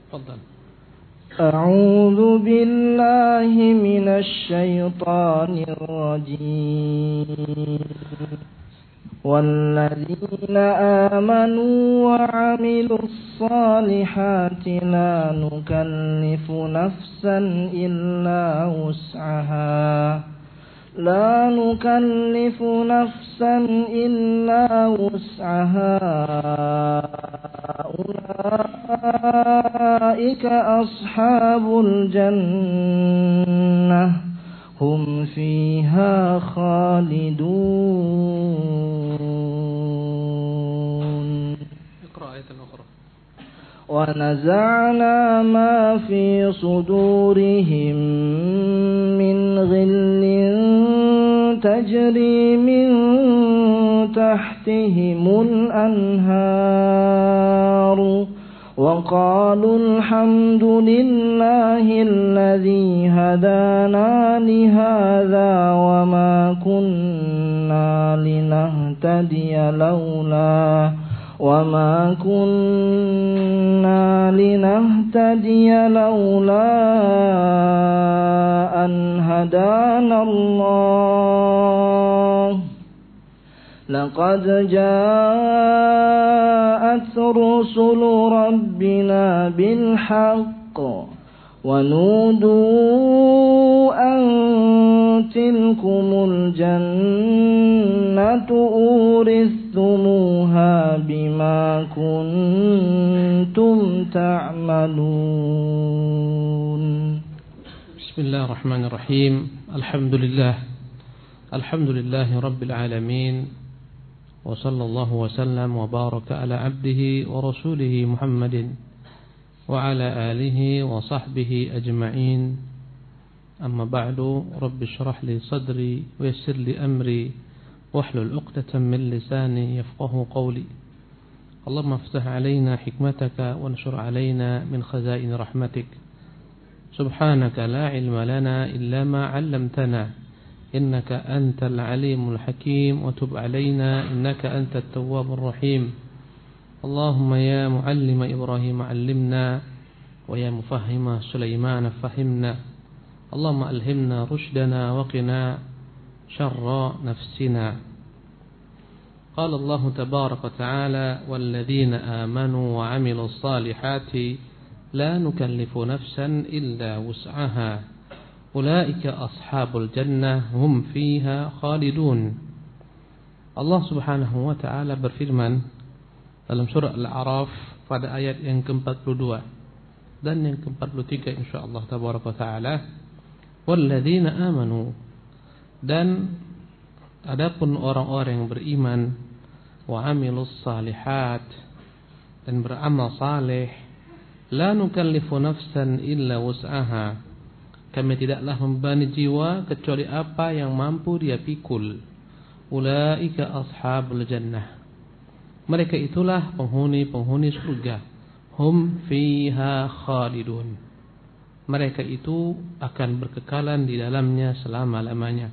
Fadhal. أعوذ بالله من الشيطان الرجيم والذين آمنوا وعملوا الصالحات لا نكلف نفسا إلا وسعها أولئك أصحاب الجنة هم فيها خالدون. اقرأ آية أخرى. ونزعنا ما في صدورهم من غل تجري من تحتهم الأنهار وقالوا الحمد لله الذي هدانا لهذا وما كنا لنهتدي لولا أن هدانا الله لقد جاءت رسل ربنا بالحق ونودوا أن تلكم الجنة أورثتموها بما كنتم تعملون. بسم الله الرحمن الرحيم. الحمد لله رب العالمين وصلى الله وسلم وبارك على عبده ورسوله محمد وعلى آله وصحبه أجمعين. أما بعد، رب اشرح لي صدري ويسر لي أمري واحلل عقدة من لساني يفقه قولي. اللهم افتح علينا حكمتك وانشر علينا من خزائن رحمتك. سبحانك لا علم لنا إلا ما علمتنا إنك أنت العليم الحكيم وتب علينا إنك أنت التواب الرحيم. اللهم يا معلم إبراهيم علمنا ويا مفهم سليمان فهمنا. اللهم ألهمنا رشدنا وقنا شر نفسنا. قال الله تبارك وتعالى والذين آمنوا وعملوا الصالحات لا نكلف نفسا إلا وسعها أولئك أصحاب الجنة هم فيها خالدون. Allah subhanahu wa ta'ala berfirman dalam surah Al-A'raf pada ayat yang ke-42 dan yang ke-43 insyaallah tabaraka ta'ala, walladzina amanu, dan adapun orang-orang yang beriman, wa amilus salihat, dan beramal saleh, la nukallifu nafsan illa wus'aha, kami tidaklah membebani jiwa kecuali apa yang mampu dia pikul. Ulaika ashabul jannah, mereka itulah penghuni surga. Hum fiha khalidun, mereka itu akan berkekalan di dalamnya selama-lamanya.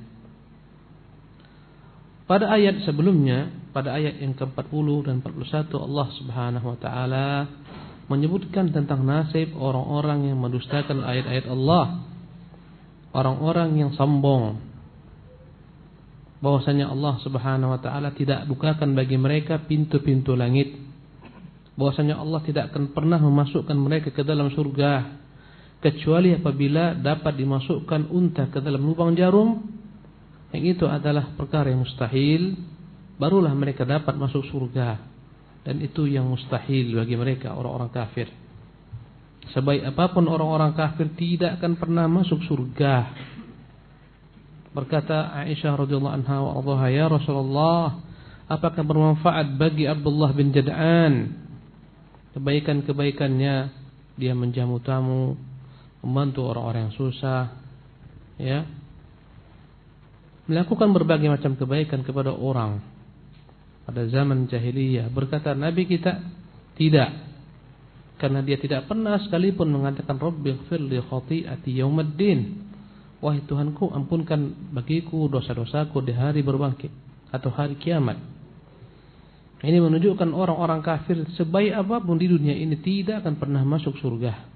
Pada ayat sebelumnya, pada ayat yang ke-40 dan 41, Allah subhanahu wa ta'ala menyebutkan tentang nasib orang-orang yang mendustakan ayat-ayat Allah, orang-orang yang sombong, bahwasanya Allah subhanahu wa ta'ala tidak bukakan bagi mereka pintu-pintu langit, bahwasanya Allah tidak akan pernah memasukkan mereka ke dalam surga kecuali apabila dapat dimasukkan unta ke dalam lubang jarum, yang itu adalah perkara yang mustahil, barulah mereka dapat masuk surga, dan itu yang mustahil bagi mereka orang-orang kafir. Sebaik apapun orang-orang kafir tidak akan pernah masuk surga. Berkata Aisyah radhiyallahu anha wa radhaha, ya Rasulullah, apakah bermanfaat bagi Abdullah bin Jad'an kebaikan-kebaikannya, dia menjamu tamu, membantu orang-orang yang susah, ya, melakukan berbagai macam kebaikan kepada orang pada zaman jahiliyah. Berkata Nabi kita, tidak, karena dia tidak pernah sekalipun mengatakan Rabbighfir li khati'ati yaumiddin, wahai Tuhanku, ampunkan bagiku dosa-dosaku di hari berbangkit atau hari kiamat. Ini menunjukkan orang-orang kafir sebaik apapun di dunia ini tidak akan pernah masuk surga.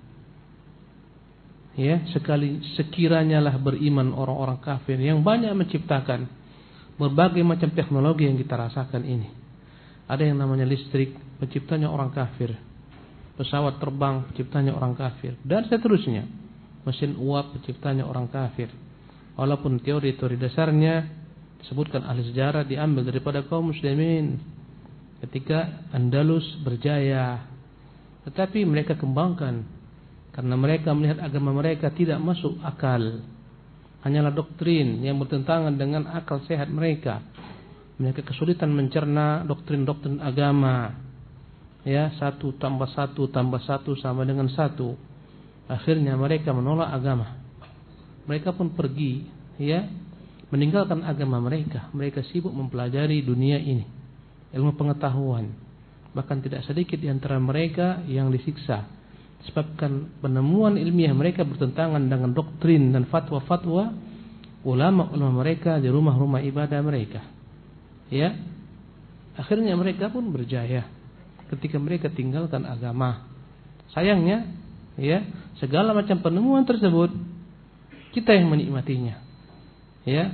Ya, sekiranya lah beriman orang-orang kafir yang banyak menciptakan berbagai macam teknologi yang kita rasakan ini. Ada yang namanya listrik, penciptanya orang kafir. Pesawat terbang, penciptanya orang kafir, dan seterusnya. Mesin uap, penciptanya orang kafir. Walaupun teori-teori dasarnya disebutkan ahli sejarah diambil daripada kaum muslimin ketika Andalus berjaya, tetapi mereka kembangkan karena mereka melihat agama mereka tidak masuk akal, hanyalah doktrin yang bertentangan dengan akal sehat mereka. Mereka kesulitan mencerna doktrin-doktrin agama. Ya, 1 tambah 1 tambah 1 sama dengan 1. Akhirnya mereka menolak agama. Mereka pun pergi, ya, meninggalkan agama mereka. Mereka sibuk mempelajari dunia ini, ilmu pengetahuan. Bahkan tidak sedikit di antara mereka yang disiksa disebabkan penemuan ilmiah mereka bertentangan dengan doktrin dan fatwa-fatwa ulama-ulama mereka di rumah-rumah ibadah mereka. Ya, akhirnya mereka pun berjaya ketika mereka tinggalkan agama. Sayangnya, ya, segala macam penemuan tersebut kita yang menikmatinya. Ya,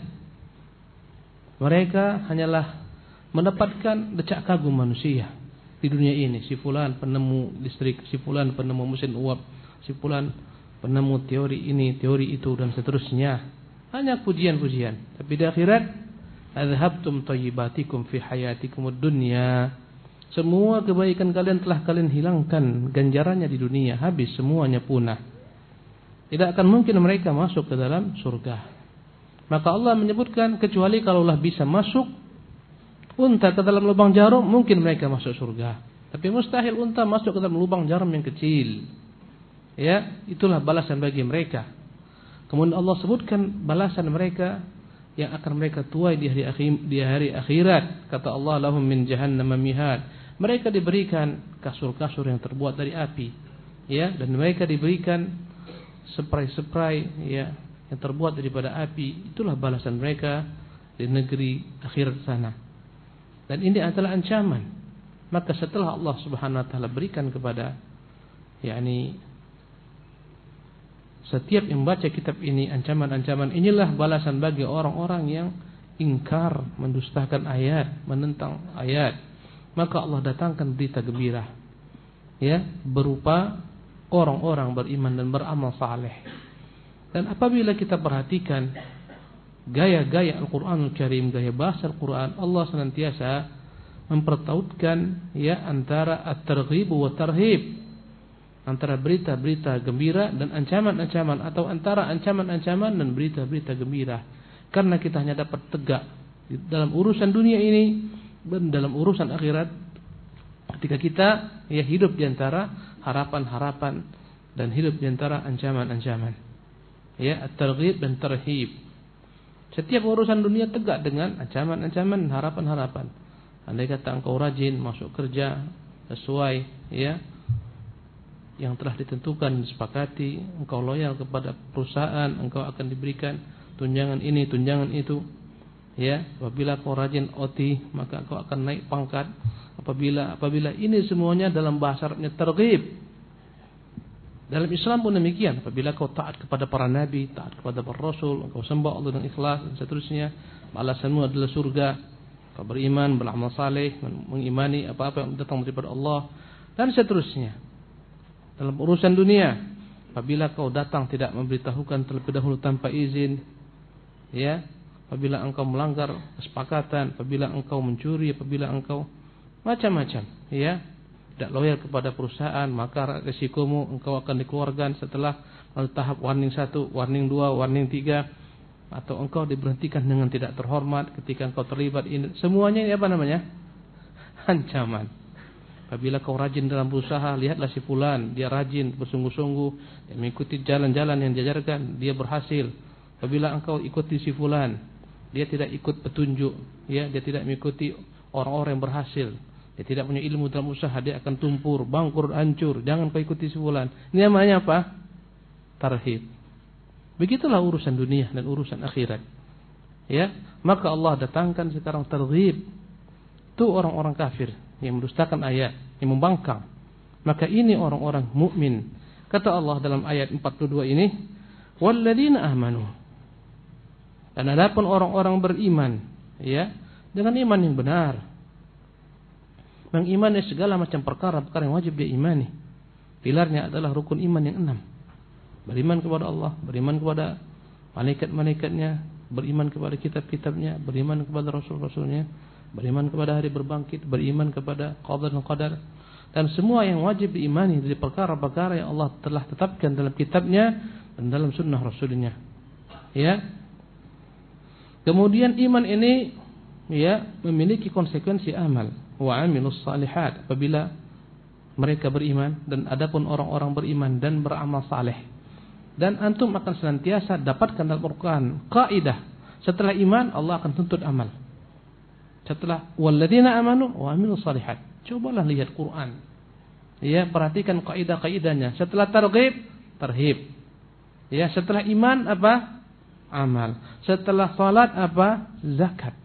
mereka hanyalah mendapatkan decak kagum manusia di dunia ini. Si fulan penemu listrik, si fulan penemu mesin uap, si fulan penemu teori ini, teori itu, dan seterusnya. Hanya pujian-pujian. Tapi di akhirat, adhabtum thayyibatikum fi hayatikumud dunya. Semua kebaikan kalian telah kalian hilangkan ganjarannya di dunia, habis semuanya punah. Tidak akan mungkin mereka masuk ke dalam surga. Maka Allah menyebutkan kecuali kalaulah bisa masuk unta ke dalam lubang jarum, mungkin mereka masuk surga. Tapi mustahil unta masuk ke dalam lubang jarum yang kecil. Ya, itulah balasan bagi mereka. Kemudian Allah sebutkan balasan mereka yang akan mereka tuai di hari akhirat. Kata Allah, lahum min jahannam mihad. Mereka diberikan kasur-kasur yang terbuat dari api. Ya, dan mereka diberikan spray-spray, ya, yang terbuat daripada api. Itulah balasan mereka di negeri akhirat sana. Dan ini adalah ancaman. Maka setelah Allah Subhanahu wa taala berikan kepada, yakni setiap yang membaca kitab ini ancaman-ancaman, inilah balasan bagi orang-orang yang ingkar, mendustakan ayat, menentang ayat. Maka Allah datangkan berita gembira, ya, berupa orang-orang beriman dan beramal saleh. Dan apabila kita perhatikan gaya-gaya Al-Quranul Karim, gaya bahasa Al-Quran, Allah senantiasa mempertautkan, ya, antara at-targhib wa tarhib, antara berita-berita gembira dan ancaman-ancaman, atau antara ancaman-ancaman dan berita-berita gembira. Karena kita hanya dapat tegak dalam urusan dunia ini dan dalam urusan akhirat ketika kita, ya, hidup di antara harapan-harapan dan hidup di antara ancaman-ancaman. Ya, at-targhib dan tarhib. Setiap urusan dunia tegak dengan ancaman-ancaman, harapan-harapan. Andai kata engkau rajin masuk kerja sesuai, ya, yang telah ditentukan, disepakati, engkau loyal kepada perusahaan, engkau akan diberikan tunjangan ini, tunjangan itu. Ya, apabila kau rajin OT, maka engkau akan naik pangkat. Apabila ini semuanya dalam bahasa Arabnya targhib. Dalam Islam pun demikian. Apabila kau taat kepada para nabi, taat kepada para rasul, engkau sembah Allah dengan ikhlas dan seterusnya, balasanmu adalah surga. Kau beriman, beramal saleh, mengimani apa-apa yang datang daripada Allah, dan seterusnya. Dalam urusan dunia, apabila kau datang tidak memberitahukan terlebih dahulu tanpa izin, ya, apabila engkau melanggar kesepakatan, apabila engkau mencuri, apabila engkau macam-macam, ya, tidak loyal kepada perusahaan, maka resikomu engkau akan dikeluarkan setelah tahap warning 1, warning 2, warning 3, atau engkau diberhentikan dengan tidak terhormat ketika engkau terlibat ini. Semuanya ini apa namanya? Ancaman. Apabila kau rajin dalam berusaha, lihatlah si fulan, dia rajin, bersungguh-sungguh, dia mengikuti jalan-jalan yang diajarkan, dia berhasil. Apabila engkau ikuti si fulan, dia tidak ikut petunjuk, ya, dia tidak mengikuti orang-orang yang berhasil. Dia tidak punya ilmu dalam usaha, dia akan tumpur, bangkrut, hancur. Jangan kau ikuti si fulan. Ini namanya apa? Tarhib. Begitulah urusan dunia dan urusan akhirat. Ya, maka Allah datangkan sekarang tarhib. Itu orang-orang kafir. yang mendustakan ayat, yang membangkang. Maka ini orang-orang mukmin. Kata Allah dalam ayat 42 ini, walladzina amanu. Dan adapun orang-orang beriman, ya, dengan iman yang benar. Mengimani segala macam perkara yang wajib dia imani. Pilarnya adalah rukun iman yang 6. Beriman kepada Allah, beriman kepada malaikat-malaikatnya, beriman kepada kitab-kitabnya, beriman kepada rasul-rasulnya, beriman kepada hari berbangkit, beriman kepada qada dan qadar, dan semua yang wajib diimani dari perkara-perkara yang Allah telah tetapkan dalam kitabnya dan dalam sunnah rasulnya. Ya. Kemudian iman ini, ya, memiliki konsekuensi amal. Wa amilus salihat, apabila mereka beriman, dan adapun orang-orang beriman dan beramal saleh. Dan antum akan senantiasa dapatkan dalam Al-Quran kaidah, setelah iman Allah akan tuntut amal. Setelah walladzina amanu wa amilus salihat, cobalah lihat Quran. Ya, perhatikan kaidah-kaidahnya. Setelah targhib, tarhib. Ya, setelah iman apa? Amal. Setelah salat apa? Zakat.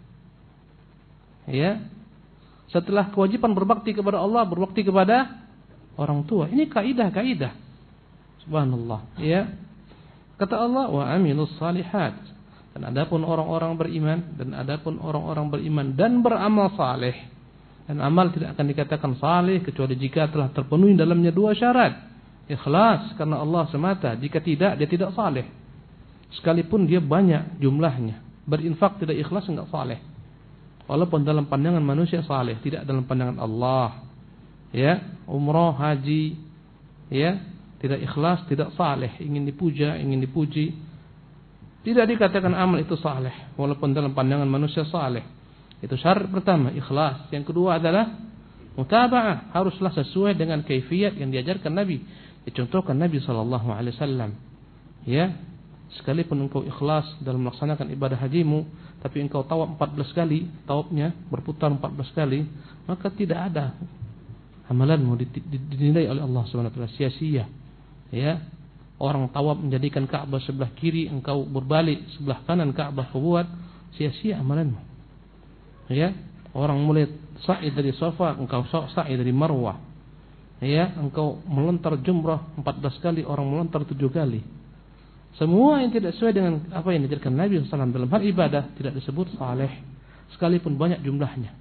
Ya. Setelah kewajiban berbakti kepada Allah, berbakti kepada orang tua. Ini kaidah-kaidah. Subhanallah. Ya. Kata Allah, wa amilus salihat. Dan adapun orang-orang beriman, dan adapun orang-orang beriman dan beramal saleh. Dan amal tidak akan dikatakan saleh kecuali jika telah terpenuhi dalamnya 2 syarat. Ikhlas karena Allah semata. Jika tidak, dia tidak saleh. Sekalipun dia banyak jumlahnya, berinfak tidak ikhlas enggak saleh. Walaupun dalam pandangan manusia saleh, tidak dalam pandangan Allah. Ya, umrah, haji, ya, tidak ikhlas, tidak saleh, ingin dipuja, ingin dipuji. Tidak dikatakan amal itu saleh, walaupun dalam pandangan manusia saleh. Itu syarat pertama, ikhlas. Yang kedua adalah mutaba'ah, haruslah sesuai dengan kaifiyat yang diajarkan Nabi, dicontohkan Nabi SAW. Ya, sekalipun engkau ikhlas dalam melaksanakan ibadah hajimu, tapi engkau tawaf 14 kali, tawafnya berputar 14 kali, maka tidak ada amalanmu dinilai oleh Allah SWT sia-sia. Ya, orang tawaf menjadikan Ka'bah sebelah kiri, engkau berbalik sebelah kanan Ka'bah kau buat, sia-sia amalanmu. Ya, orang mulai sa'i dari Safa, engkau sa'i dari Marwah. Ya, engkau melontar jumrah 14 kali, orang melontar 7 kali. Semua yang tidak sesuai dengan apa yang diajarkan Nabi SAW dalam hal ibadah tidak disebut saleh, sekalipun banyak jumlahnya.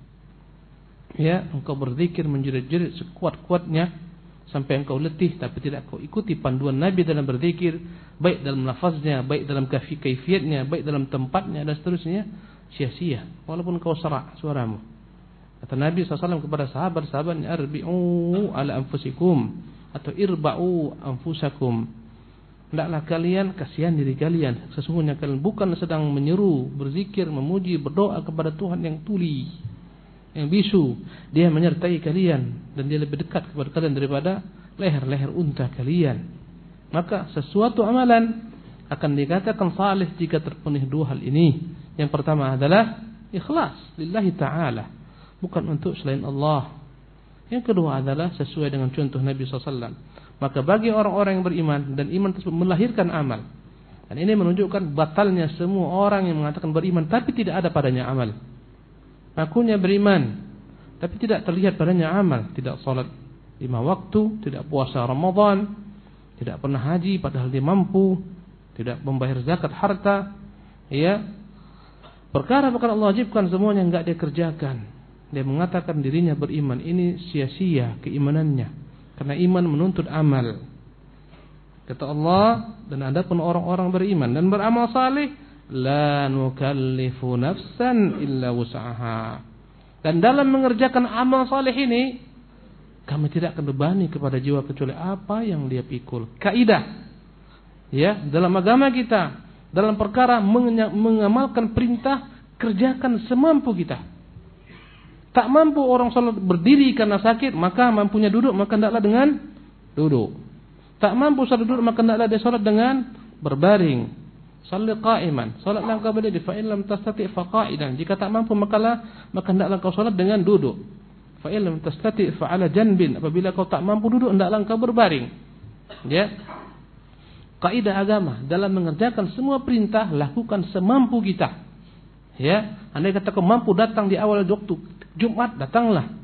Ya, engkau berzikir menjerit-jerit sekuat-kuatnya sampai engkau letih, tapi tidak kau ikuti panduan Nabi dalam berzikir, baik dalam lafaznya, baik dalam kaifiyatnya, baik dalam tempatnya dan seterusnya, sia-sia. Walaupun kau serak suaramu. Kata Nabi SAW kepada sahabat-sahabatnya, arbi'u ala anfusikum, atau irba'u anfusakum. Hendaklah kalian kasihan diri kalian. Sesungguhnya kalian bukan sedang menyeru, berzikir, memuji, berdoa kepada Tuhan yang tuli, yang bisu. Dia menyertai kalian dan dia lebih dekat kepada kalian daripada leher-leher unta kalian. Maka sesuatu amalan akan dikatakan saleh jika terpenuhi 2 hal ini. Yang pertama adalah ikhlas lillahi ta'ala, bukan untuk selain Allah. Yang kedua adalah sesuai dengan contoh Nabi SAW. Maka bagi orang-orang yang beriman, dan iman tersebut melahirkan amal. Dan ini menunjukkan batalnya semua orang yang mengatakan beriman tapi tidak ada padanya amal. Ngakunya beriman tapi tidak terlihat padanya amal. Tidak salat 5 waktu, tidak puasa Ramadan, tidak pernah haji padahal dia mampu, tidak membayar zakat harta. Ya, perkara-perkara Allah wajibkan semuanya enggak dia kerjakan. Dia mengatakan dirinya beriman, ini sia-sia keimanannya. Karena iman menuntut amal. Kata Allah, dan adapun orang-orang beriman dan beramal saleh, la nukallifu nafsan illa wus'aha. Dan dalam mengerjakan amal saleh ini, kami tidak akan bebani kepada jiwa kecuali apa yang dia pikul. Kaidah, ya, dalam agama kita, dalam perkara mengamalkan perintah, kerjakan semampu kita. Tak mampu orang salat berdiri karena sakit, maka mampunya duduk, maka hendaklah dengan duduk. Tak mampu salat duduk, maka hendaklah dia salat dengan berbaring. Salat qa'iman, salatlah engkau berdiri, fa in lam tastati' fa qa'idan. Jika tak mampu maka hendaklah engkau salat dengan duduk. Fa in lam tastati' fa 'ala janbin. Apabila kau tak mampu duduk, hendaklah engkau berbaring. Ya. Kaidah agama dalam mengerjakan semua perintah, lakukan semampu kita. Ya, andai kata kau mampu datang di awal waktu Jumat, datanglah.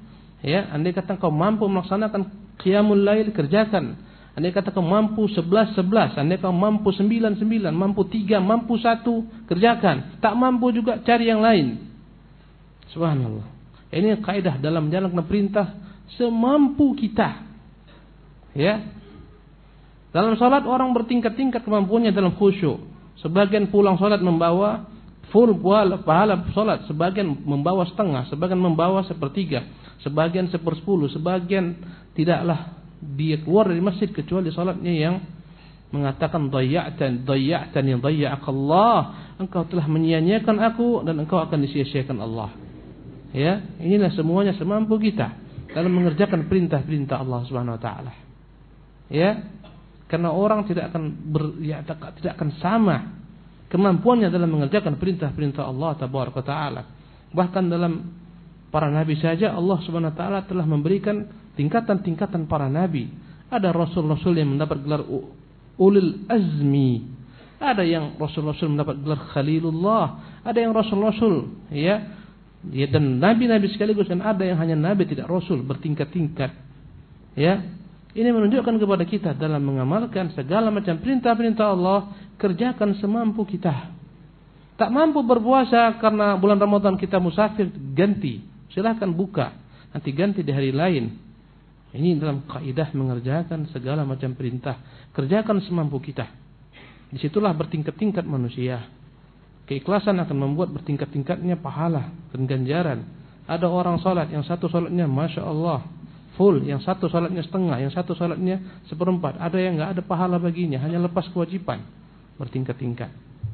Ya, andai kata kau mampu melaksanakan qiyamul lail, kerjakan. Andai kata kau mampu 11, andai kau mampu 9, mampu 3, mampu 1, kerjakan. Tak mampu juga cari yang lain. Subhanallah. Ini kaidah dalam menjalankan perintah semampu kita. Ya. Dalam salat orang bertingkat-tingkat kemampuannya dalam khusyuk. Sebagian pulang salat membawa full pahala salat, sebagian membawa setengah, sebagian membawa sepertiga, sebagian 1/10, sebagian tidaklah dia keluar dari masjid kecuali salatnya yang mengatakan dhayya'tani dhayya'akallah, engkau telah menyia-nyiakan aku dan engkau akan disia-siakan Allah. Ya, inilah semuanya semampu kita dalam mengerjakan perintah-perintah Allah Subhanahu wa taala. Ya. Karena orang tidak akan sama kemampuannya dalam mengerjakan perintah-perintah Allah Tabaraka Taala. Bahkan dalam para nabi saja Allah Subhanahu wa taala telah memberikan tingkatan-tingkatan para nabi. Ada rasul-rasul yang mendapat gelar ulul azmi. Ada yang rasul-rasul mendapat gelar khalilullah, ada yang rasul-rasul ya dan nabi-nabi sekaligus, dan ada yang hanya nabi tidak rasul, bertingkat-tingkat. Ya. Ini menunjukkan kepada kita dalam mengamalkan segala macam perintah-perintah Allah, kerjakan semampu kita. Tak mampu berpuasa karena bulan Ramadan kita musafir, ganti. Silahkan buka, nanti ganti di hari lain. Ini dalam kaidah mengerjakan segala macam perintah. Kerjakan semampu kita. Disitulah bertingkat-tingkat manusia. Keikhlasan akan membuat bertingkat-tingkatnya pahala dan ganjaran. Ada orang salat, yang satu salatnya Masya Allah full, yang satu salatnya setengah, yang satu salatnya 1/4. Ada yang enggak ada pahala baginya, hanya lepas kewajiban. Bertingkat-tingkat.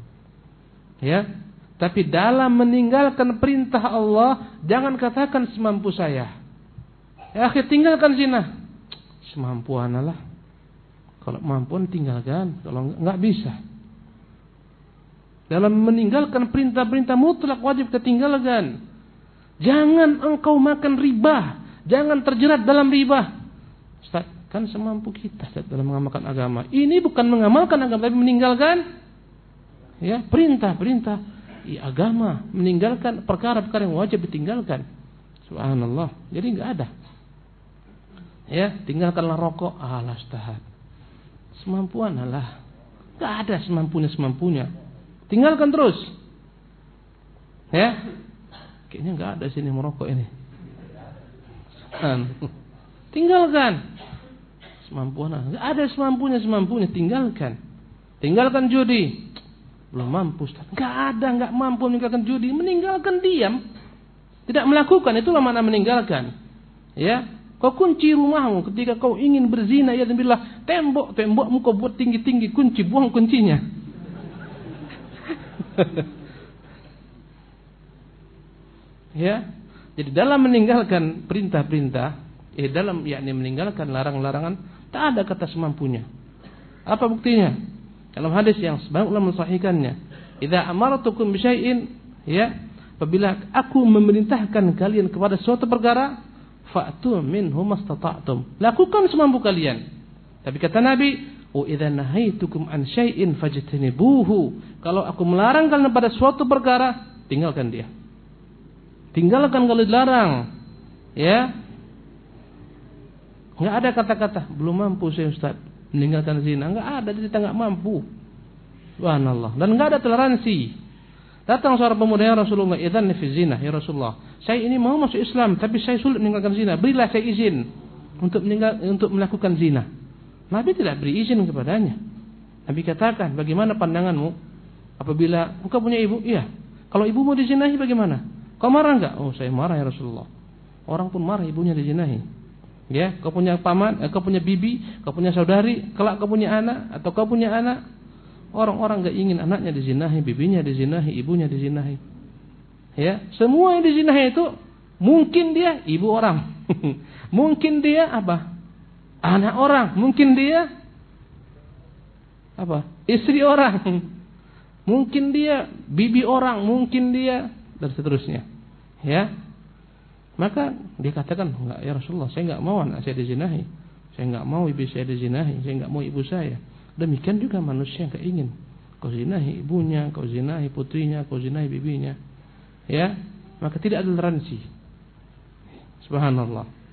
Ya, tapi dalam meninggalkan perintah Allah, jangan katakan semampu saya. Ya, akhir tinggalkan zina. Semampu analah. Kalau mampu tinggalkan, kalau enggak bisa. Dalam meninggalkan perintah-perintah mutlak wajib ketinggalkan. Jangan engkau makan riba. Jangan terjerat dalam riba. Ustaz, kan semampu kita Ustaz, dalam mengamalkan agama. Ini bukan mengamalkan agama, tapi meninggalkan ya perintah-perintah agama, meninggalkan perkara-perkara yang wajib ditinggalkan. Subhanallah. Jadi enggak ada. Ya, tinggalkanlah rokok. Alah Ustaz. Semampuan alah. Enggak ada semampunya. Tinggalkan terus. Ya. Kayaknya enggak ada sini merokok ini. Tinggalkan. Semampuan. Enggak ada semampunya, tinggalkan. Tinggalkan judi. Belum mampu Ustaz. Enggak mampu meninggalkan judi, meninggalkan diam. Tidak melakukan, itulah makna meninggalkan. Ya. Kau kunci rumahmu ketika kau ingin berzina, ya billah, tembokmu kau buat tinggi-tinggi, kunci, buang kuncinya. Ya. Jadi dalam meninggalkan perintah-perintah, dalam yakni meninggalkan larangan-larangan, tak ada kata semampunya. Apa buktinya? Dalam hadis yang sebanyak ulama mensahihkannya, "Idza amartukum bi syai'in," ya, apabila aku memerintahkan kalian kepada suatu perkara, fa'tu minhu mastata'tum. Lakukan semampu kalian. Tapi kata Nabi, "Wa idza nahaitukum an syai'in fajtanibuhu." Kalau aku melarang kalian pada suatu perkara, tinggalkan dia. Tinggalkan kalau dilarang. Ya. Enggak ada kata-kata belum mampu saya Ustaz meninggalkan zina. Enggak ada, kita enggak mampu. Subhanallah. Dan enggak ada toleransi. Datang seorang pemuda, ya Rasulullah, idzan fi zina, ya Rasulullah. Saya ini mau masuk Islam tapi saya sulit meninggalkan zina. Berilah saya izin untuk melakukan zina. Nabi tidak beri izin kepadanya. Nabi katakan, bagaimana pandanganmu apabila engkau punya ibu? Iya. Kalau ibumu dizinahi bagaimana? Kau marah enggak? Oh, saya marah ya Rasulullah. Orang pun marah ibunya dizinahi. Ya, kau punya paman, kau punya bibi, kau punya saudari, kelak kau punya anak atau kau punya anak, orang-orang enggak ingin anaknya dizinahi, bibinya dizinahi, ibunya dizinahi. Ya, semua yang dizinahi itu mungkin dia ibu orang. Mungkin dia apa? Anak orang, mungkin dia apa? Istri orang. Mungkin dia bibi orang, mungkin dia dan seterusnya. Ya. Maka dia katakan, enggak ya Rasulullah, saya enggak mau anak saya dizinahi. Saya enggak mau ibu saya dizinahi, saya enggak mau ibu saya. Demikian juga manusia enggak ingin kau zinahi ibunya, kau zinahi putrinya, kau zinahi bibinya. Ya. Maka tidak ada toleransi. Subhanallah.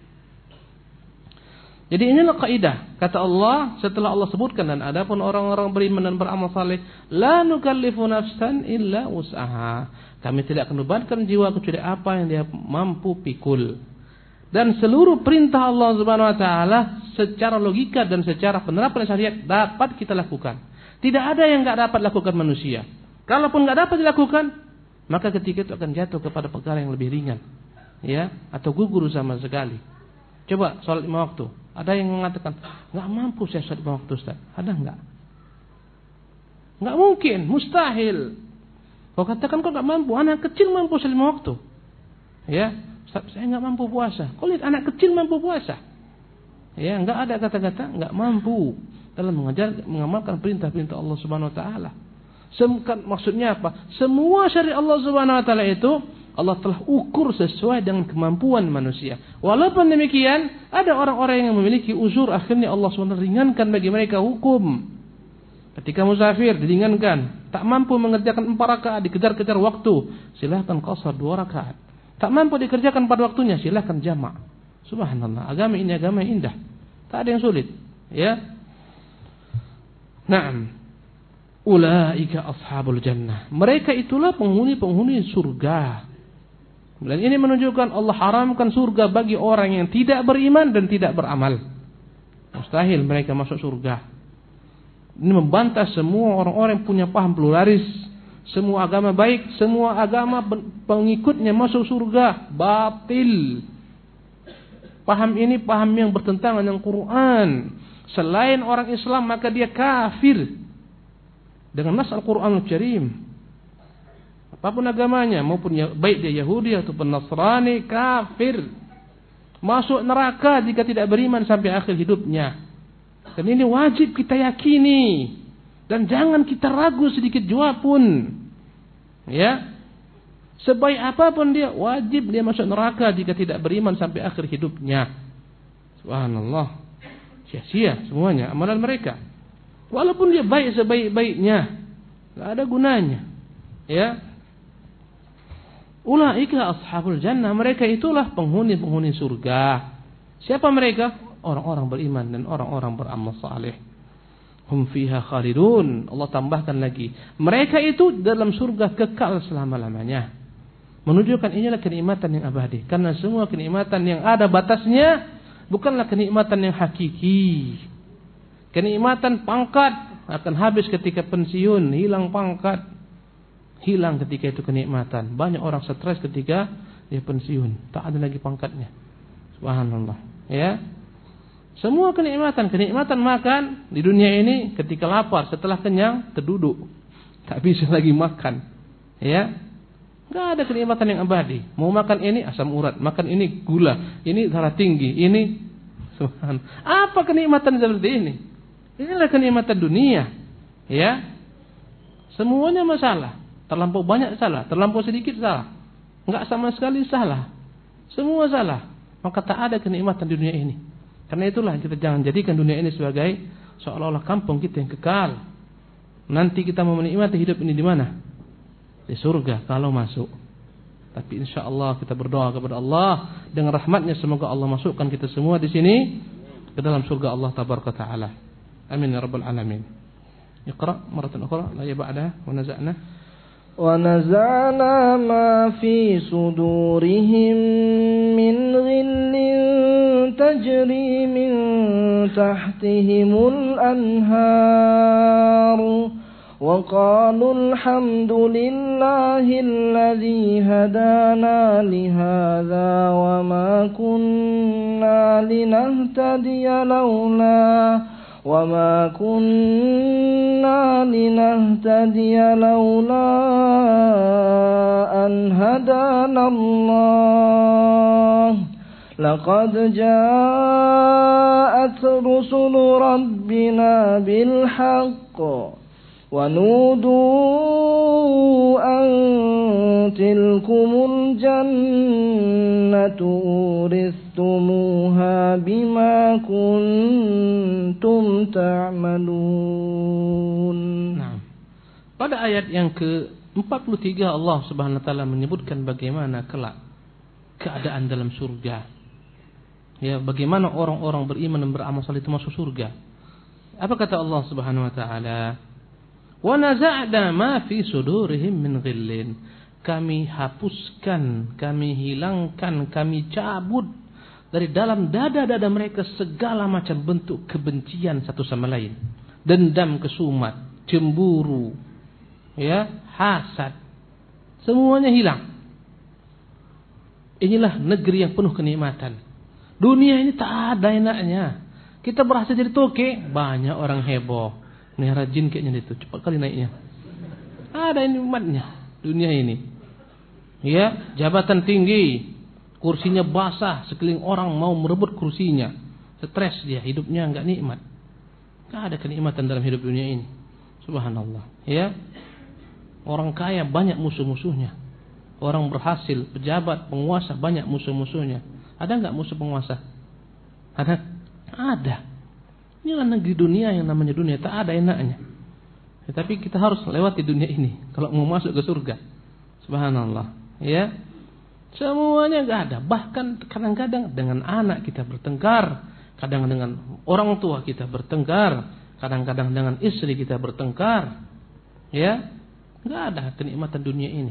Jadi inilah kaidah. Kata Allah, setelah Allah sebutkan, dan adapun orang-orang beriman dan beramal saleh, la nukallifu nafsan illa wus'aha. Kami tidak akan bebankan jiwa kecuali apa yang dia mampu pikul. Dan seluruh perintah Allah Subhanahu wa taala secara logika dan secara penerapan syariat dapat kita lakukan. Tidak ada yang enggak dapat lakukan manusia. Kalaupun enggak dapat dilakukan, maka ketika itu akan jatuh kepada perkara yang lebih ringan. Ya, atau gugur sama sekali. Coba salat 5 waktu. Ada yang mengatakan, enggak mampu saya salat 5 waktu, Ustaz. Ada enggak? Enggak mungkin, mustahil. Kau katakan kau enggak mampu, anak kecil mampu salat 5 waktu. Ya, Ustaz, saya enggak mampu puasa. Kau lihat anak kecil mampu puasa. Ya, enggak ada kata-kata enggak mampu dalam mengamalkan perintah-perintah Allah Subhanahu wa taala. Maksudnya apa? Semua syariat Allah Subhanahu wa taala itu Allah telah ukur sesuai dengan kemampuan manusia. Walaupun demikian, ada orang-orang yang memiliki uzur, akhirnya Allah SWT ringankan bagi mereka hukum. Ketika musafir diringankan, tak mampu mengerjakan 4 rakaat, dikejar-kejar waktu, silahkan qashar 2 rakaat. Tak mampu dikerjakan pada waktunya, silahkan jamak. Subhanallah, agama ini agama yang indah. Tak ada yang sulit. Ya. Naam. Ulaika ashabul jannah. Mereka itulah penghuni-penghuni surga. Dan ini menunjukkan Allah haramkan surga bagi orang yang tidak beriman dan tidak beramal. Mustahil mereka masuk surga. Ini membantah semua orang-orang yang punya paham pluralis. Semua agama baik, semua agama pengikutnya masuk surga. Batil. Paham ini paham yang bertentangan dengan Quran. Selain orang Islam maka dia kafir. Dengan nas Al-Quran Al-Karim. Apapun agamanya, maupun baik dia Yahudi ataupun Nasrani, kafir. Masuk neraka jika tidak beriman sampai akhir hidupnya. Dan ini wajib kita yakini. Dan jangan kita ragu sedikit jua pun. Ya. Sebaik apapun dia, wajib dia masuk neraka jika tidak beriman sampai akhir hidupnya. Subhanallah. Sia-sia semuanya amalan mereka. Walaupun dia baik sebaik-baiknya, tidak ada gunanya. Ya. Ulaika ashabul jannah. Mereka itulah penghuni-penghuni surga. Siapa mereka? Orang-orang beriman dan orang-orang beramal saleh. Hum fiha khalidun. Allah tambahkan lagi, mereka itu dalam surga kekal selama-lamanya. Menunjukkan inilah kenikmatan yang abadi. Karena semua kenikmatan yang ada batasnya bukanlah kenikmatan yang hakiki. Kenikmatan pangkat akan habis ketika pensiun, hilang pangkat, hilang ketika itu kenikmatan. Banyak orang stres ketika dia pensiun, tak ada lagi pangkatnya. Subhanallah. Ya. Semua kenikmatan makan di dunia ini ketika lapar, setelah kenyang terduduk. Tak bisa lagi makan. Ya. Enggak ada kenikmatan yang abadi. Mau makan ini asam urat, makan ini gula, ini darah tinggi, ini subhanallah. Apa kenikmatan seperti ini? Inilah kenikmatan dunia. Ya. Semuanya masalah. Terlampau banyak salah, terlampau sedikit salah. Enggak sama sekali salah. Semua salah. Maka tak ada kenikmatan di dunia ini. Karena itulah kita jangan jadikan dunia ini sebagai seolah-olah kampung kita yang kekal. Nanti kita mau menikmati hidup ini di mana? Di surga kalau masuk. Tapi insya-Allah kita berdoa kepada Allah dengan rahmatnya, semoga Allah masukkan kita semua di sini ke dalam surga Allah tabaraka taala. Amin ya rabbal alamin. Iqra maratan ukhra la yab'ada wa naza'na ونزعنا ما في صدورهم من غل تجري من تحتهم الأنهار وقالوا الحمد لله الذي هدانا لهذا وما كنا لنهتدي لولا أن هدانا الله لقد جاءت رسل ربنا بالحق ونودوا أن تلكم الجنة أورثتموها بما كنتم تعملون. Nah, pada ayat yang ke-43 Allah Subhanahu wa taala menyebutkan bagaimana kelak keadaan dalam surga. Ya, bagaimana orang-orang beriman dan beramal saleh itu masuk surga? Apa kata Allah Subhanahu wa taala? Wa naza'na ma fi sudurihim min ghillin. Kami hapuskan, kami hilangkan, kami cabut dari dalam dada-dada mereka segala macam bentuk kebencian satu sama lain. Dendam kesumat, cemburu, ya, hasad. Semuanya hilang. Inilah negeri yang penuh kenikmatan. Dunia ini tak ada enaknya. Kita berhasil jadi toke, banyak orang heboh. Melihara jin kayaknya itu, cepat kali naiknya. Ada nikmatnya dunia ini. Ya, jabatan tinggi, kursinya basah, sekeliling orang mau merebut kursinya. Stres dia, hidupnya enggak nikmat. Enggak ada kenikmatan dalam hidup dunia ini. Subhanallah. Ya. Orang kaya banyak musuh-musuhnya. Orang berhasil, pejabat, penguasa banyak musuh-musuhnya. Ada enggak musuh penguasa? Ada? Ada. Inilah negeri dunia yang namanya dunia, tak ada enaknya. Ya, tapi kita harus lewati dunia ini kalau mau masuk ke surga. Subhanallah. Ya. Semuanya enggak ada. Bahkan kadang-kadang dengan anak kita bertengkar, kadang dengan orang tua kita bertengkar, kadang-kadang dengan istri kita bertengkar. Ya. Enggak ada kenikmatan dunia ini.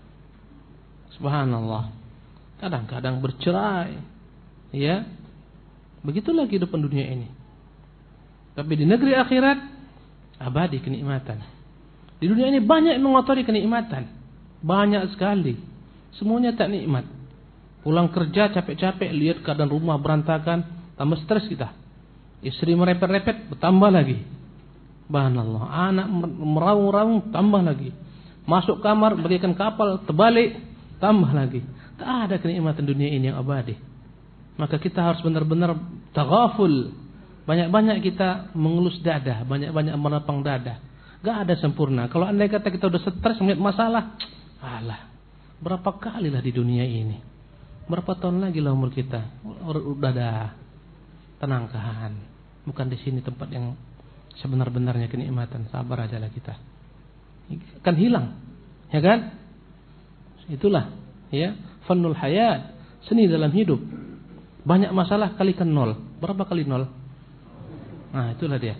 Subhanallah. Kadang-kadang bercerai. Ya. Begitulah kehidupan dunia ini. Tapi di negeri akhirat abadi kenikmatan. Di dunia ini banyak yang mengotori kenikmatan. Banyak sekali. Semuanya tak nikmat. Pulang kerja capek-capek, lihat keadaan rumah berantakan, tambah stres kita. Istri merepet-repet, bertambah lagi. Subhanallah. Anak meraung-raung, tambah lagi. Masuk kamar, berikan kapal, terbalik, tambah lagi. Tak ada kenikmatan dunia ini yang abadi. Maka kita harus benar-benar taghaful. Banyak-banyak kita mengelus dada, banyak-banyak menepang dada. Gak ada sempurna. Kalau andai kata kita udah stres melihat masalah, alah, berapa kalilah di dunia ini? Berapa tahun lagi lah umur kita? Udah dah, tenangkan. Bukan di sini tempat yang sebenar-benarnya kenikmatan. Sabar aja lah kita. Akan hilang, ya kan? Itulah, ya, fannul hayat, seni dalam hidup. Banyak masalah kalikan 0. Berapa kali 0? Nah, itulah dia.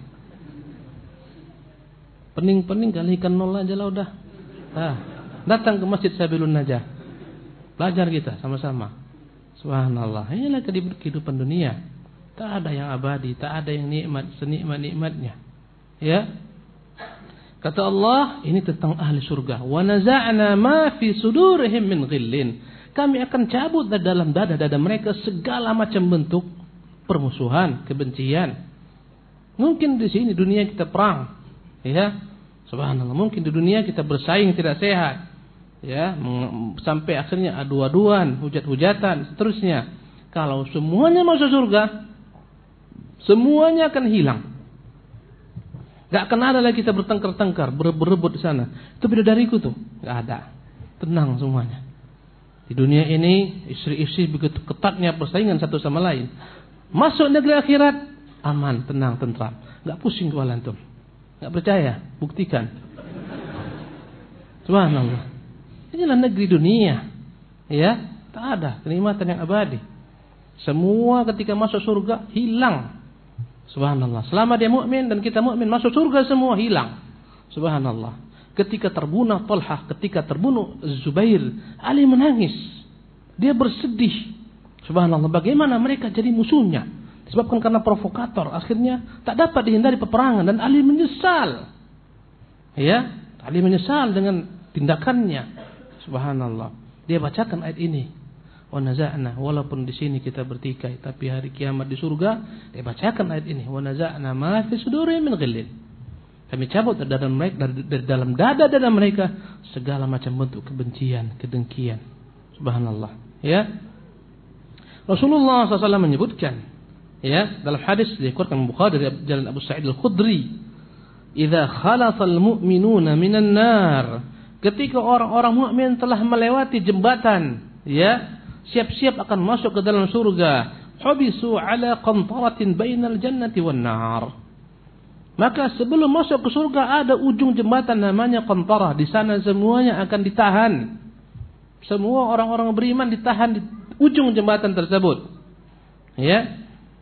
Pening-pening kalikan 0 aja lah udah. Nah, datang ke Masjid Sabilun Najah. Belajar kita sama-sama. Subhanallah. Inilah kehidupan dunia. Tak ada yang abadi, tak ada yang nikmat senikmat-nikmatnya. Ya. Kata Allah, ini tentang ahli surga. Wa naza'na ma fi sudurihim min ghillin. Kami akan cabut dari dalam dada-dada mereka segala macam bentuk permusuhan, kebencian. Mungkin di sini dunia kita perang, ya, subhanallah. Mungkin di dunia kita bersaing tidak sehat, ya, sampai akhirnya adu-aduan, hujat-hujatan, seterusnya. Kalau semuanya masuk surga, semuanya akan hilang. Gak akan ada lagi kita bertengkar-tengkar, berebut di sana. Itu bidadariku tuh, gak ada. Tenang semuanya. Di dunia ini istri-istri begitu ketatnya persaingan satu sama lain. Masuk negeri akhirat, aman, tenang, tentram. Gak pusing kepala antum. Gak percaya, buktikan. Subhanallah. Inilah negeri dunia. Ya, tak ada kenikmatan yang abadi. Semua ketika masuk surga hilang. Subhanallah. Selama dia mukmin dan kita mukmin, masuk surga semua hilang. Subhanallah. Ketika terbunuh Talhah, ketika terbunuh Zubair, Ali menangis. Dia bersedih. Subhanallah, bagaimana mereka jadi musuhnya? Disebabkan karena provokator. Akhirnya tak dapat dihindari peperangan dan Ali menyesal. Ya, Ali menyesal dengan tindakannya. Subhanallah. Dia bacakan ayat ini. Wa naza'na, walaupun di sini kita bertikai, tapi hari kiamat di surga, dia bacakan ayat ini. Wa naza'na ma fi sudurihim min ghillin. Kami cabut dari dalam dada-dada mereka segala macam bentuk kebencian, kedengkian. Subhanallah. Ya. Rasulullah SAW menyebutkan, ya, dalam hadis dikeluarkan Bukhari dari jalan Abu Sa'id Al-Khudri, "Idza khalasal mu'minuna minan nar." Ketika orang-orang mukmin telah melewati jembatan, ya, siap-siap akan masuk ke dalam surga, hubisu ala qantaratin bainal jannati wan nar. Maka sebelum masuk ke surga ada ujung jembatan namanya Qantarah. Di sana semuanya akan ditahan. Semua orang-orang beriman ditahan di ujung jembatan tersebut. Ya.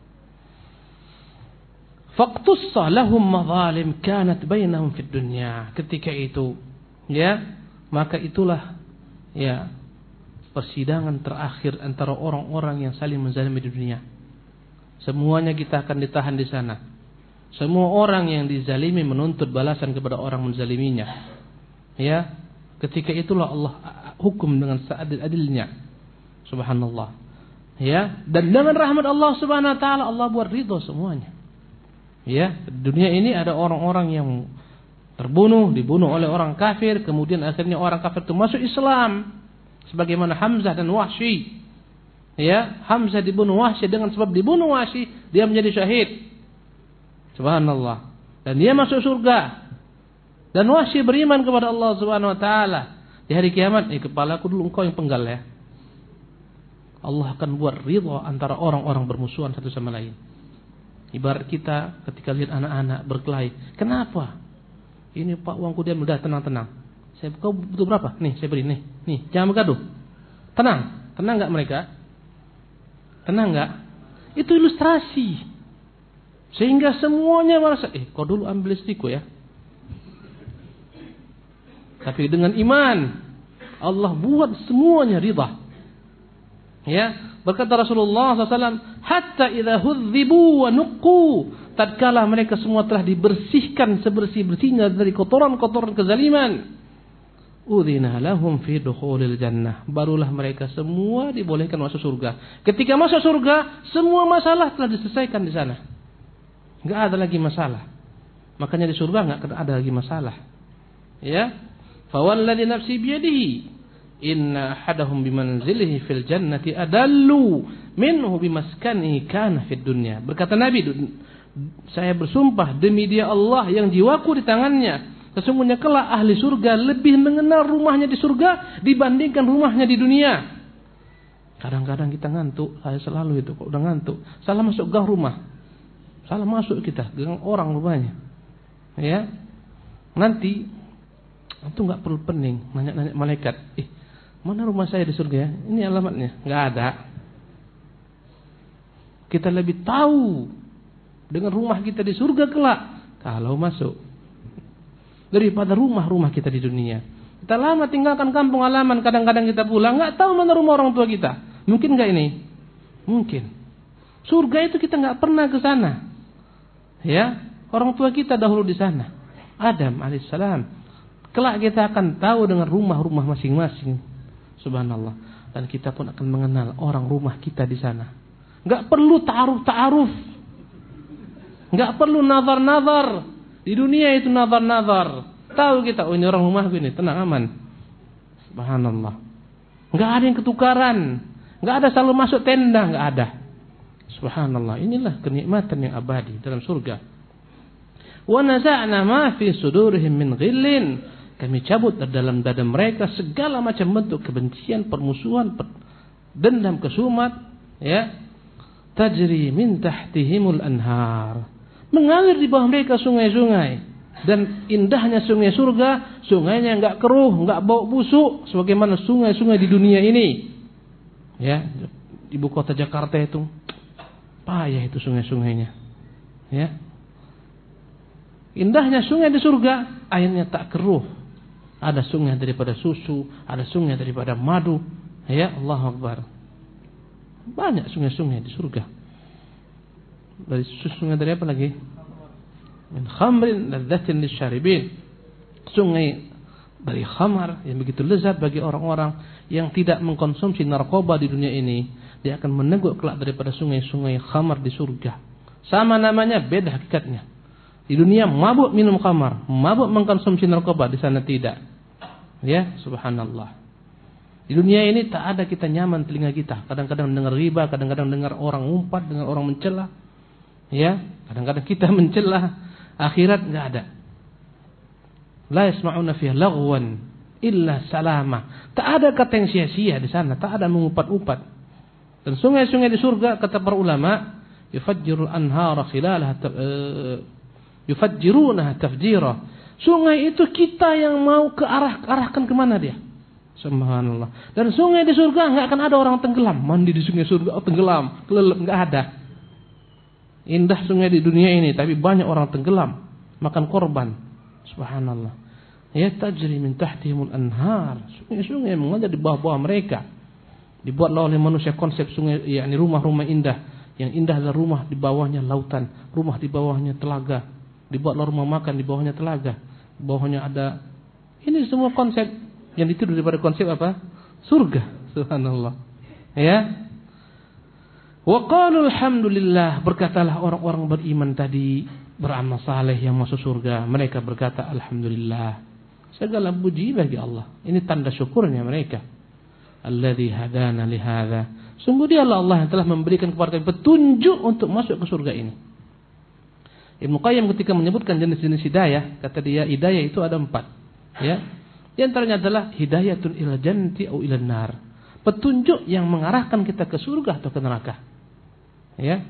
Faqtussa lahum madzalim kanat bainahum fid dunya. Ketika itu, ya, maka itulah ya persidangan terakhir antara orang-orang yang saling menzalimi di dunia. Semuanya kita akan ditahan di sana. Semua orang yang dizalimi menuntut balasan kepada orang menzaliminya. Ya, ketika itulah Allah hukum dengan seadil-adilnya. Subhanallah. Ya, dan dengan rahmat Allah Subhanahu wa taala Allah buat ridho semuanya. Ya, di dunia ini ada orang-orang yang dibunuh oleh orang kafir, kemudian akhirnya orang kafir itu masuk Islam. Sebagaimana Hamzah dan Wahsy. Ya, Hamzah dibunuh Wahsy, dengan sebab dibunuh Wahsy dia menjadi syahid. Subhanallah. Dan dia masuk surga. Dan Wahsy beriman kepada Allah Subhanahu wa taala. Di hari kiamat, kepalaku dulu, engkau yang penggal ya. Allah akan buat ridha antara orang-orang bermusuhan satu sama lain. Ibarat kita ketika lihat anak-anak berkelahi. Kenapa? Ini Pak, uangku dia udah tenang-tenang. Kau butuh berapa? Nih, saya beri. Nih, jangan bergaduh. Tenang. Tenang enggak mereka? Tenang enggak? Itu ilustrasi. Sehingga semuanya merasa, kau dulu ambil istriku ya. Tapi dengan iman, Allah buat semuanya ridha. Ya, berkata Rasulullah SAW, hatta idza hudzibu wa nuqqu, tatkala mereka semua telah dibersihkan sebersih-bersihnya dari kotoran-kotoran kezaliman, udzina lahum fi dukhulil jannah, barulah mereka semua dibolehkan masuk surga. Ketika masuk surga, semua masalah telah diselesaikan di sana. Enggak ada lagi masalah. Makanya di surga enggak ada lagi masalah. Ya, fawalladzi nafsi biyadihi inna ahadahum bimanzilihi fil jannati adallu minhu bimaskanihi kana fid dunya. Berkata Nabi, saya bersumpah demi dia Allah yang jiwaku di tangannya, sesungguhnya kelak ahli surga lebih mengenal rumahnya di surga dibandingkan rumahnya di dunia. Kadang-kadang kita ngantuk, saya selalu itu, kalau udah ngantuk salah masuk gang rumah, salah masuk kita gang orang rumahnya. Ya, nanti itu nggak perlu pening nanya-nanya malaikat, mana rumah saya di surga ya? Ini alamatnya. Nggak ada. Kita lebih tahu dengan rumah kita di surga kelak kalau masuk daripada rumah-rumah kita di dunia. Kita lama tinggalkan kampung halaman, kadang-kadang kita pulang nggak tahu mana rumah orang tua kita. Mungkin nggak ini? Mungkin. Surga itu kita nggak pernah ke sana. Ya, orang tua kita dahulu di sana. Adam alaihissalam. Kelak kita akan tahu dengan rumah-rumah masing-masing. Subhanallah. Dan kita pun akan mengenal orang rumah kita di sana. Enggak perlu ta'aruf. Enggak perlu nazar-nazar. Di dunia itu nazar-nazar. Tahu kita, ini orang rumahku ini, tenang aman. Subhanallah. Enggak ada yang ketukaran. Enggak ada selalu masuk tenda, enggak ada. Subhanallah. Inilah kenikmatan yang abadi dalam surga. Wa naza'na ma fi sudurihim min ghillin. Kami cabut dalam dada mereka segala macam bentuk kebencian, permusuhan, dendam, kesumat, ya. Tajri min tahtihimul anhar. Mengalir di bawah mereka sungai-sungai. Dan indahnya sungai surga, sungainya enggak keruh, enggak bau busuk sebagaimana sungai-sungai di dunia ini. Ya, ibu kota Jakarta itu payah itu sungai-sungainya. Ya. Indahnya sungai di surga, airnya tak keruh. Ada sungai daripada susu, ada sungai daripada madu. Ya, Allahu Akbar. Banyak sungai-sungai di surga. Dari sungai dari apa lagi? Min khamrin ladzatin lisyaribin. Sungai dari khamar yang begitu lezat bagi orang-orang yang tidak mengkonsumsi narkoba di dunia ini. Dia akan meneguk kelak daripada sungai-sungai khamar di surga. Sama namanya, beda hakikatnya. Di dunia mabuk minum khamar, mabuk mengkonsumsi narkoba, di sana tidak. Ya, subhanallah. Di dunia ini tak ada kita nyaman telinga kita. Kadang-kadang dengar riba, kadang-kadang dengar orang umpat, dengar orang mencela. Ya, kadang-kadang kita mencela. Akhirat enggak ada. La yasma'una fiha laghwan illa salama. Tak ada kata yang sia-sia di sana, tak ada mengumpat-umpat. Dan sungai-sungai di surga, kata para ulama, yufajjirul anhara khilalaha yufajjirunaha tafjira. Sungai itu kita yang mau arahkan kemana dia. Subhanallah. Dan sungai di surga nggak akan ada orang tenggelam. Mandi di sungai surga, tenggelam, kelelep, nggak ada. Indah sungai di dunia ini, tapi banyak orang tenggelam, makan korban. Subhanallah. Ya tajri min tahtihimul anhar. Sungai-sungai mengalir di bawah-bawah mereka. Dibuatlah oleh manusia konsep sungai, yakni rumah-rumah indah. Yang indah adalah rumah di bawahnya lautan, rumah di bawahnya telaga. Dibuatlah rumah makan di bawahnya telaga. Di bawahnya ada. Ini semua konsep yang ditiru daripada konsep apa? Surga. Subhanallah. Ya. Wa qalu alhamdulillah, berkatalah orang-orang beriman tadi, beramal saleh yang masuk surga. Mereka berkata alhamdulillah. Segala puji bagi Allah. Ini tanda syukurnya mereka. Alladzi hadana li hadza. Sungguh dialah Allah yang telah memberikan kepada kami petunjuk untuk masuk ke surga ini. Ibnu Qayyim ketika menyebutkan jenis-jenis hidayah, kata dia hidayah itu ada 4. Ya. Di antaranya adalah hidayatun ila jannati au ila nar. Petunjuk yang mengarahkan kita ke surga atau ke neraka. Ya.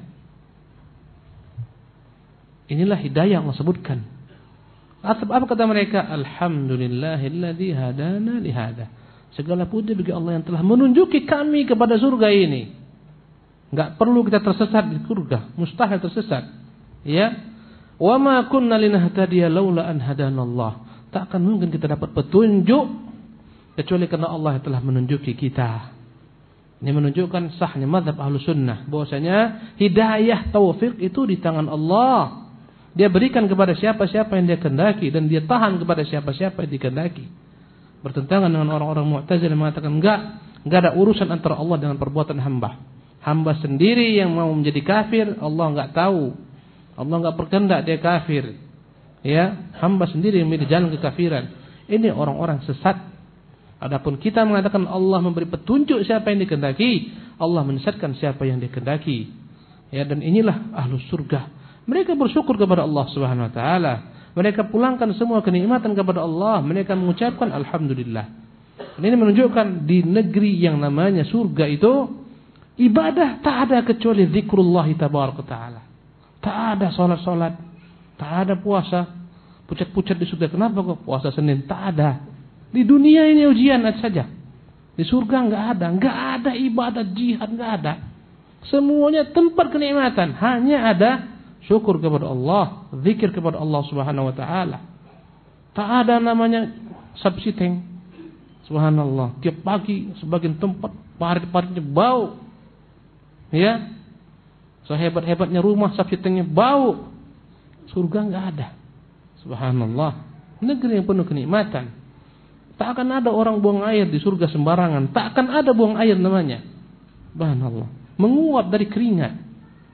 Inilah hidayah yang Allah sebutkan. Apa kata mereka? Alhamdulillahilladzi hadana li hadza. Segala puji bagi Allah yang telah menunjuki kami kepada surga ini. Enggak perlu kita tersesat di surga, mustahil tersesat. Ya. Wa ma kunna linahtadiya laula an hadanallah. Tak akan mungkin kita dapat petunjuk kecuali karena Allah yang telah menunjuki kita. Ini menunjukkan sahnya mazhab Ahlus Sunnah bahwasanya hidayah taufik itu di tangan Allah. Dia berikan kepada siapa-siapa yang dia kehendaki dan dia tahan kepada siapa-siapa yang dikehendaki. Bertentangan dengan orang-orang Mu'tazilah yang mengatakan enggak ada urusan antara Allah dengan perbuatan hamba. Hamba sendiri yang mau menjadi kafir, Allah enggak tahu. Allah enggak berkehendak dia kafir. Ya, hamba sendiri yang memilih jalan kekafiran. Ini orang-orang sesat. Adapun kita mengatakan Allah memberi petunjuk siapa yang dikehendaki, Allah menyesatkan siapa yang dikehendaki. Ya, dan inilah ahlus surga. Mereka bersyukur kepada Allah Subhanahu wa taala. Mereka pulangkan semua kenikmatan kepada Allah. Mereka mengucapkan alhamdulillah. Dan ini menunjukkan di negeri yang namanya surga itu ibadah tak ada kecuali zikrullah tabaraka taala. Tak ada salat-salat, tak ada puasa, pucat-pucat di surga. Kenapa kok puasa Senin? Tak ada. Di dunia ini ujian saja. Di surga enggak ada ibadah jihad, enggak ada. Semuanya tempat kenikmatan, hanya ada syukur kepada Allah, zikir kepada Allah Subhanahu wa taala. Tak ada namanya subsiteng. Subhanallah, tiap pagi sebagian tempat parit-paritnya bau. Ya. Sehebat-hebatnya rumah subsitengnya bau. Surga enggak ada. Subhanallah. Negeri yang penuh kenikmatan. Tak akan ada orang buang air di surga sembarangan. Tak akan ada buang air namanya. Subhanallah. Menguap dari keringat.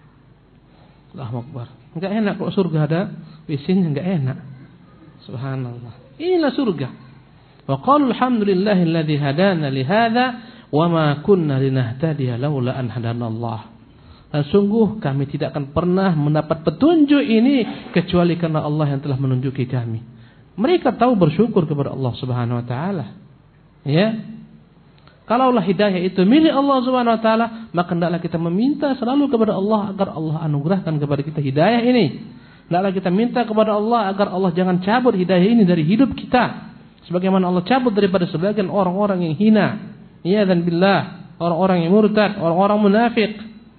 Allahu Akbar. Enggak enak kalau surga ada WC-nya, enggak enak. Subhanallah. Inilah surga. Wa qalu alhamdulillahilladzi hadana li hadza wa ma kunna linahtadiya laula an hadanallah. Dan sungguh kami tidak akan pernah mendapat petunjuk ini kecuali karena Allah yang telah menunjuki kami. Mereka tahu bersyukur kepada Allah Subhanahu wa taala. Ya. Kalaulah hidayah itu milik Allah Subhanahu wa taala, maka hendaklah kita meminta selalu kepada Allah agar Allah anugerahkan kepada kita hidayah ini. Hendaklah kita minta kepada Allah agar Allah jangan cabut hidayah ini dari hidup kita. Sebagaimana Allah cabut daripada sebagian orang-orang yang hina. Ya dan billah, orang-orang yang murtad, orang-orang munafik.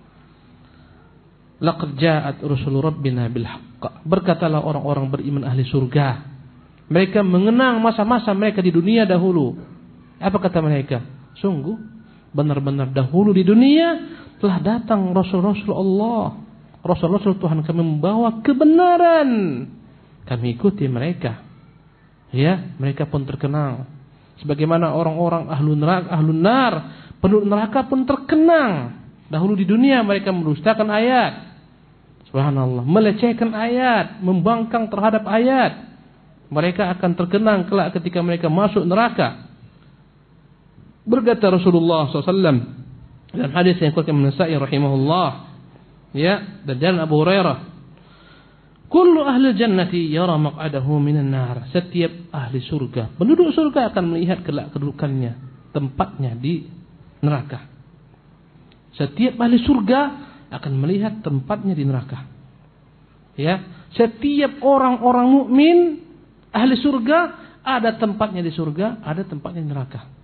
Laqad ja'at rusul rabbina bil haqq. Berkatalah orang-orang beriman ahli surga. Mereka mengenang masa-masa mereka di dunia dahulu. Apa kata mereka? Sungguh benar-benar dahulu di dunia telah datang Rasul-Rasul Allah, Rasul-Rasul Tuhan kami membawa kebenaran. Kami ikuti mereka. Ya, mereka pun terkenal. Sebagaimana orang-orang ahlun nar, penduduk neraka pun terkenang. Dahulu di dunia mereka mendustakan ayat. Subhanallah, melecehkan ayat, membangkang terhadap ayat. Mereka akan terkenang kelak ketika mereka masuk neraka. Berkata Rasulullah SAW dalam hadis yang dikeluarkan An-Nasa'i rahimahullah, ya, dan jalan Abu Hurairah, kullu ahli jannati yara maq'adahu minan nar. Setiap ahli surga, penduduk surga akan melihat kelak kedudukannya, tempatnya di neraka. Setiap ahli surga akan melihat tempatnya di neraka. Ya, setiap orang-orang mukmin ahli surga ada tempatnya di surga, ada tempatnya di neraka.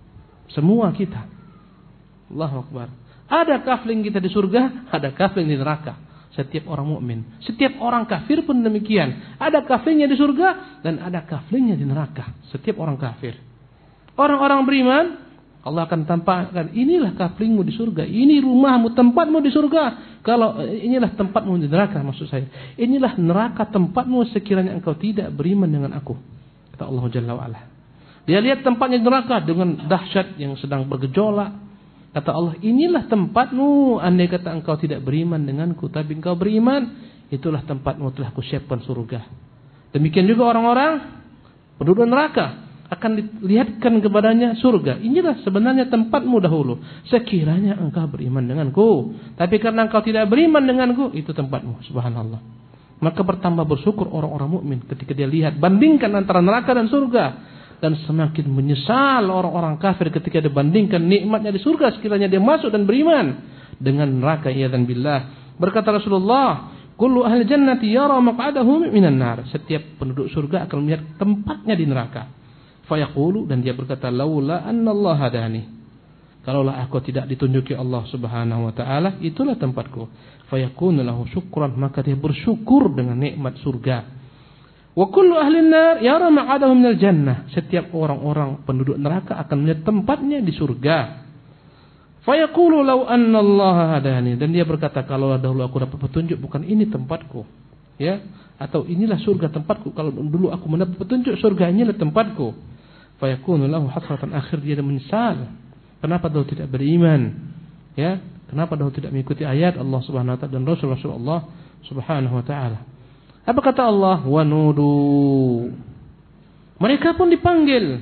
Semua kita. Allahu Akbar. Ada kafling kita di surga, ada kafling di neraka. Setiap orang mukmin, setiap orang kafir pun demikian. Ada kaflingnya di surga dan ada kaflingnya di neraka. Setiap orang kafir. Orang-orang beriman, Allah akan tampakkan, inilah kaflingmu di surga, ini rumahmu, tempatmu di surga. Kalau inilah tempatmu di neraka, maksud saya. Inilah neraka tempatmu sekiranya engkau tidak beriman dengan aku. Kata Allah Jalla wa'ala. Dia lihat tempatnya di neraka dengan dahsyat yang sedang bergejolak. Kata Allah, inilah tempatmu andai kata engkau tidak beriman denganku, tapi engkau beriman, itulah tempatmu, telah kusiapkan surga. Demikian juga orang-orang penduduk neraka akan dilihatkan kepadanya surga. Inilah sebenarnya tempatmu dahulu, sekiranya engkau beriman denganku. Tapi karena engkau tidak beriman denganku, itu tempatmu. Subhanallah. Maka bertambah bersyukur orang-orang mukmin ketika dia lihat, bandingkan antara neraka dan surga. Dan semakin menyesal orang-orang kafir ketika dibandingkan nikmatnya di surga sekiranya dia masuk dan beriman dengan neraka. Iyadzan billah. Berkata Rasulullah, kullu ahli jannati yara maq'adahu minan nar. Setiap penduduk surga akan melihat tempatnya di neraka. Fayaqulu, dan dia berkata, laula anna Allah hadani. Kalaulah aku tidak ditunjuki Allah Subhanahu wa taala, itulah tempatku. Fayakunu lahu syukran, maka dia bersyukur dengan nikmat surga. Wa kullu ahlin nar yara maq'adahu minal jannah. Setiap orang-orang penduduk neraka akan melihat tempatnya di surga. Fayaqulu law anna Allah hadani, dan dia berkata, kalau dahulu aku dapat petunjuk, bukan ini tempatku. Ya, atau inilah surga tempatku. Kalau dulu aku mendapat petunjuk, surga inilah tempatku. Fayakunu lahu hasratan, akhir dia menyesal. Kenapa dahulu tidak beriman? Ya, kenapa dahulu tidak mengikuti ayat Allah Subhanahu wa taala dan Rasulullah Subhanahu wa taala? Apa kata Allah? Wanudu. Mereka pun dipanggil.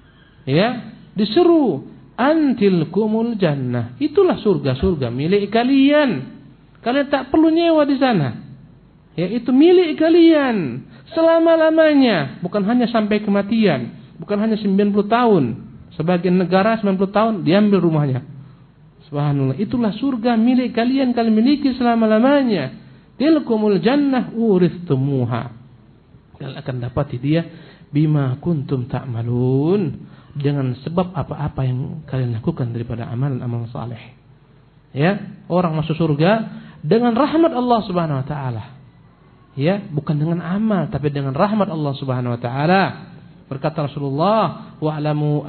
Ya, diseru, antilkumul jannah. Itulah surga-surga milik kalian. Kalian tak perlu nyewa di sana. Ya, itu milik kalian selama-lamanya, bukan hanya sampai kematian, bukan hanya 90 tahun. Sebagian negara 90 tahun diambil rumahnya. Subhanallah. Itulah surga milik kalian, kalian miliki selama-lamanya. Tilkumul jannah uristumuha. Kalian akan dapati dia bima kuntum ta'malun, dengan sebab apa-apa yang kalian lakukan daripada amalan-amalan saleh. Ya, orang masuk surga dengan rahmat Allah Subhanahu wa taala. Ya, bukan dengan amal tapi dengan rahmat Allah Subhanahu wa taala. Berkata Rasulullah, wa'lamu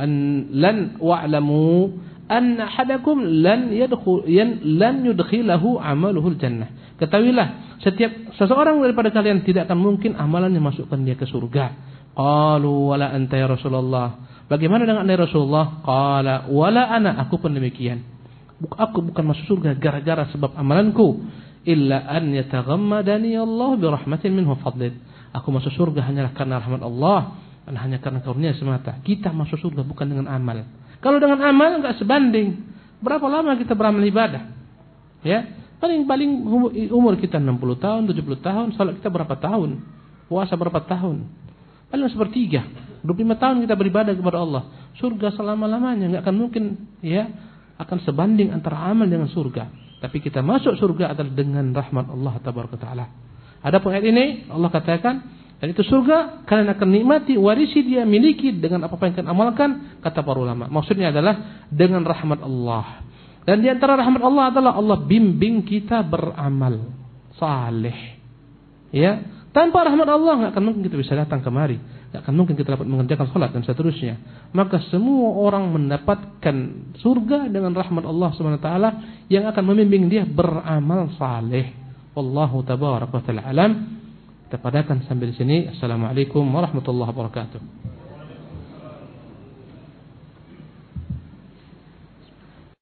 an ahadakum lan yudkhilahu amaluhul jannah. Ketahuilah, setiap seseorang daripada kalian tidak akan mungkin amalannya masukkan dia ke surga. Qalu wala anta ya Rasulullah. Bagaimana dengan anda Rasulullah? Qala wala ana, aku pun demikian. Aku bukan masuk surga gara-gara sebab amalanku, illa an yataghammadani Allah bi rahmatin minhu fadlin. Aku masuk surga hanyalah karena rahmat Allah dan hanya karena karunia semata. Kita masuk surga bukan dengan amal. Kalau dengan amal enggak sebanding. Berapa lama kita beramal ibadah? Ya, paling umur kita 60 tahun, 70 tahun, salat kita berapa tahun? Puasa berapa tahun? Paling sepertiga. 25 tahun kita beribadah kepada Allah. Surga selama-lamanya, enggak akan mungkin ya akan sebanding antara amal dengan surga. Tapi kita masuk surga adalah dengan rahmat Allah tabaraka taala. Adapun ayat ini Allah katakan, dan itu surga kalian akan nikmati, warisi dia, miliki dengan apa yang kalian amalkan, kata para ulama. Maksudnya adalah dengan rahmat Allah. Dan di antara rahmat Allah adalah Allah bimbing kita beramal saleh. Ya, tanpa rahmat Allah enggak akan mungkin kita bisa datang kemari, enggak akan mungkin kita dapat mengerjakan salat dan seterusnya. Maka semua orang mendapatkan surga dengan rahmat Allah Subhanahu wa taala yang akan membimbing dia beramal saleh. Wallahu tabaraka wa taala alam. Kita padakan sampai di sini. Assalamualaikum warahmatullahi wabarakatuh.